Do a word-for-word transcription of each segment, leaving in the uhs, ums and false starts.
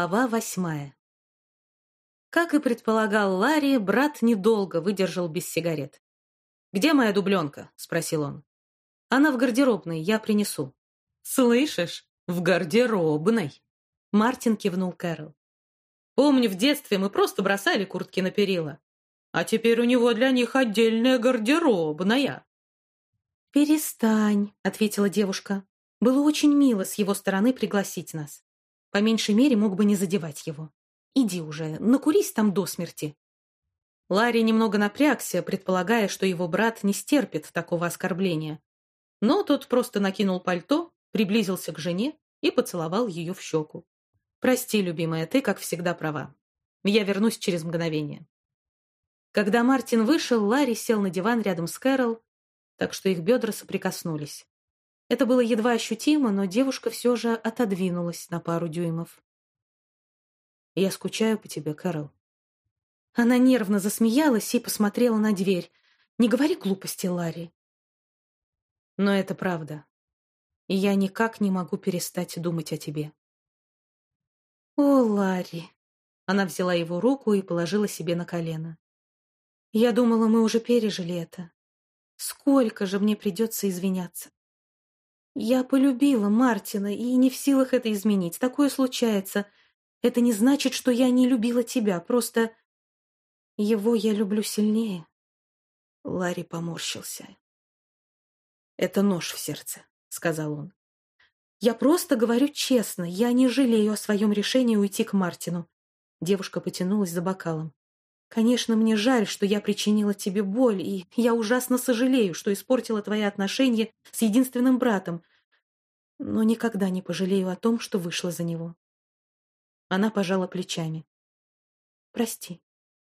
Глава восьмая. Как и предполагал Ларри, брат недолго выдержал без сигарет. «Где моя дубленка?» — спросил он. «Она в гардеробной, я принесу». «Слышишь? В гардеробной!» Мартин кивнул Кэрол. «Помню, в детстве мы просто бросали куртки на перила. А теперь у него для них отдельная гардеробная». «Перестань», — ответила девушка. «Было очень мило с его стороны пригласить нас. По меньшей мере, мог бы не задевать его. Иди уже, накурись там до смерти». Ларри немного напрягся, предполагая, что его брат не стерпит такого оскорбления. Но тот просто накинул пальто, приблизился к жене и поцеловал ее в щеку. «Прости, любимая, ты, как всегда, права. Я вернусь через мгновение». Когда Мартин вышел, Ларри сел на диван рядом с Кэрол, так что их бедра соприкоснулись. Это было едва ощутимо, но девушка все же отодвинулась на пару дюймов. «Я скучаю по тебе, Кэрол». Она нервно засмеялась и посмотрела на дверь. «Не говори глупости, Ларри». «Но это правда. И я никак не могу перестать думать о тебе». «О, Ларри!» Она взяла его руку и положила себе на колено. «Я думала, мы уже пережили это. Сколько же мне придется извиняться. Я полюбила Мартина и не в силах это изменить. Такое случается. Это не значит, что я не любила тебя. Просто его я люблю сильнее». Ларри поморщился. «Это нож в сердце», — сказал он. «Я просто говорю честно. Я не жалею о своем решении уйти к Мартину». Девушка потянулась за бокалом. «Конечно, мне жаль, что я причинила тебе боль, и я ужасно сожалею, что испортила твои отношения с единственным братом, но никогда не пожалею о том, что вышла за него». Она пожала плечами. «Прости».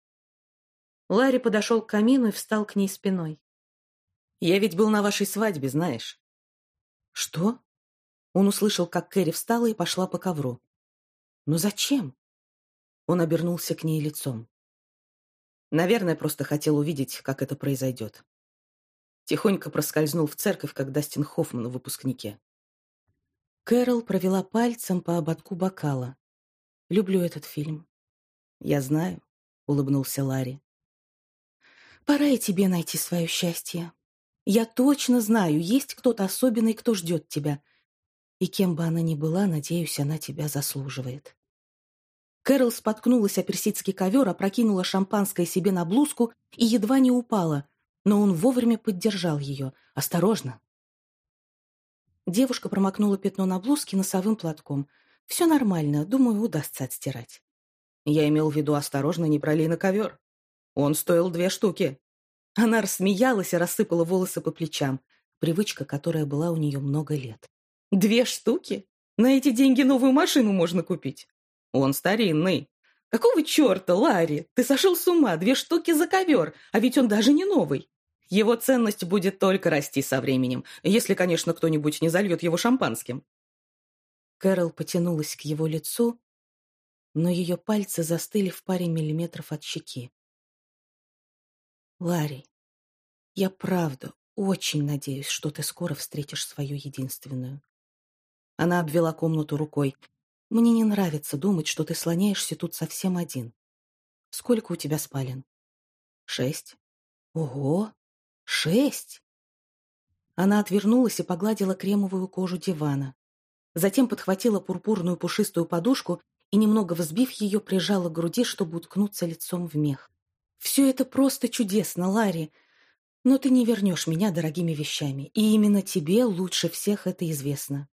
Ларри подошел к камину и встал к ней спиной. «Я ведь был на вашей свадьбе, знаешь». «Что?» Он услышал, как Кэрри встала и пошла по ковру. «Но зачем?» Он обернулся к ней лицом. «Наверное, просто хотел увидеть, как это произойдет. Тихонько проскользнул в церковь, как Дастин Хоффман в выпускнике». Кэрол провела пальцем по ободку бокала. «Люблю этот фильм». «Я знаю», — улыбнулся Ларри. «Пора и тебе найти свое счастье. Я точно знаю, есть кто-то особенный, кто ждет тебя. И кем бы она ни была, надеюсь, она тебя заслуживает». Кэрол споткнулась о персидский ковер, опрокинула шампанское себе на блузку и едва не упала, но он вовремя поддержал ее. «Осторожно!» Девушка промокнула пятно на блузке носовым платком. «Все нормально, думаю, удастся отстирать». «Я имел в виду, осторожно, не пролей на ковер. Он стоил две штуки». Она рассмеялась и рассыпала волосы по плечам. Привычка, которая была у нее много лет. «Две штуки? На эти деньги новую машину можно купить. Он старинный. Какого черта, Ларри? Ты сошел с ума? Две штуки за ковер, а ведь он даже не новый. Его ценность будет только расти со временем, если, конечно, кто-нибудь не зальет его шампанским». Кэрол потянулась к его лицу, но ее пальцы застыли в паре миллиметров от щеки. «Ларри, я правда очень надеюсь, что ты скоро встретишь свою единственную». Она обвела комнату рукой. «Мне не нравится думать, что ты слоняешься тут совсем один. Сколько у тебя спален?» «Шесть». «Ого! Шесть!» Она отвернулась и погладила кремовую кожу дивана. Затем подхватила пурпурную пушистую подушку и, немного взбив ее, прижала к груди, чтобы уткнуться лицом в мех. «Все это просто чудесно, Ларри, но ты не вернешь меня дорогими вещами, и именно тебе лучше всех это известно.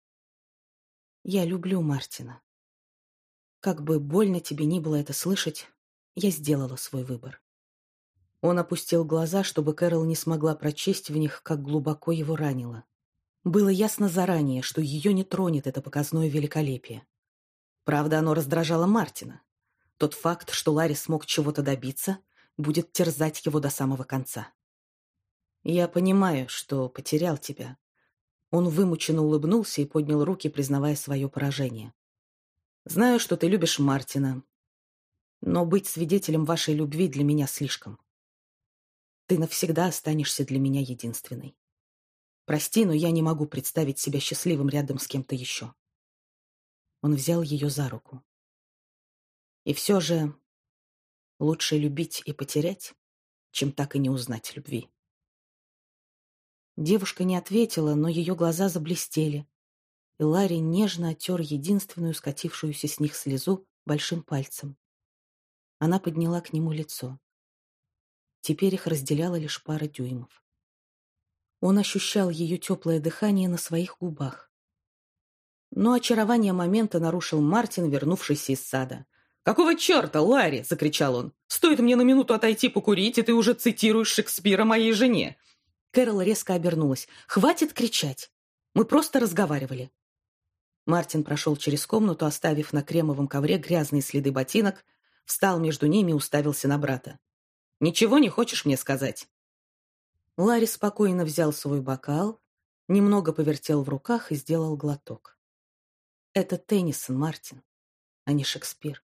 Я люблю Мартина. Как бы больно тебе ни было это слышать, я сделала свой выбор». Он опустил глаза, чтобы Кэрол не смогла прочесть в них, как глубоко его ранило. Было ясно заранее, что ее не тронет это показное великолепие. Правда, оно раздражало Мартина. Тот факт, что Ларри смог чего-то добиться, будет терзать его до самого конца. «Я понимаю, что потерял тебя». Он вымученно улыбнулся и поднял руки, признавая свое поражение. «Знаю, что ты любишь Мартина, но быть свидетелем вашей любви для меня слишком. Ты навсегда останешься для меня единственной. Прости, но я не могу представить себя счастливым рядом с кем-то еще». Он взял ее за руку. И все же лучше любить и потерять, чем так и не узнать любви. Девушка не ответила, но ее глаза заблестели, и Ларри нежно оттер единственную скатившуюся с них слезу большим пальцем. Она подняла к нему лицо. Теперь их разделяла лишь пара дюймов. Он ощущал ее теплое дыхание на своих губах. Но очарование момента нарушил Мартин, вернувшийся из сада. «Какого черта, Ларри?» — закричал он. «Стоит мне на минуту отойти покурить, и ты уже цитируешь Шекспира моей жене!» Кэрол резко обернулась. «Хватит кричать! Мы просто разговаривали!» Мартин прошел через комнату, оставив на кремовом ковре грязные следы ботинок, встал между ними и уставился на брата. «Ничего не хочешь мне сказать?» Ларри спокойно взял свой бокал, немного повертел в руках и сделал глоток. «Это Теннисон, Мартин, а не Шекспир.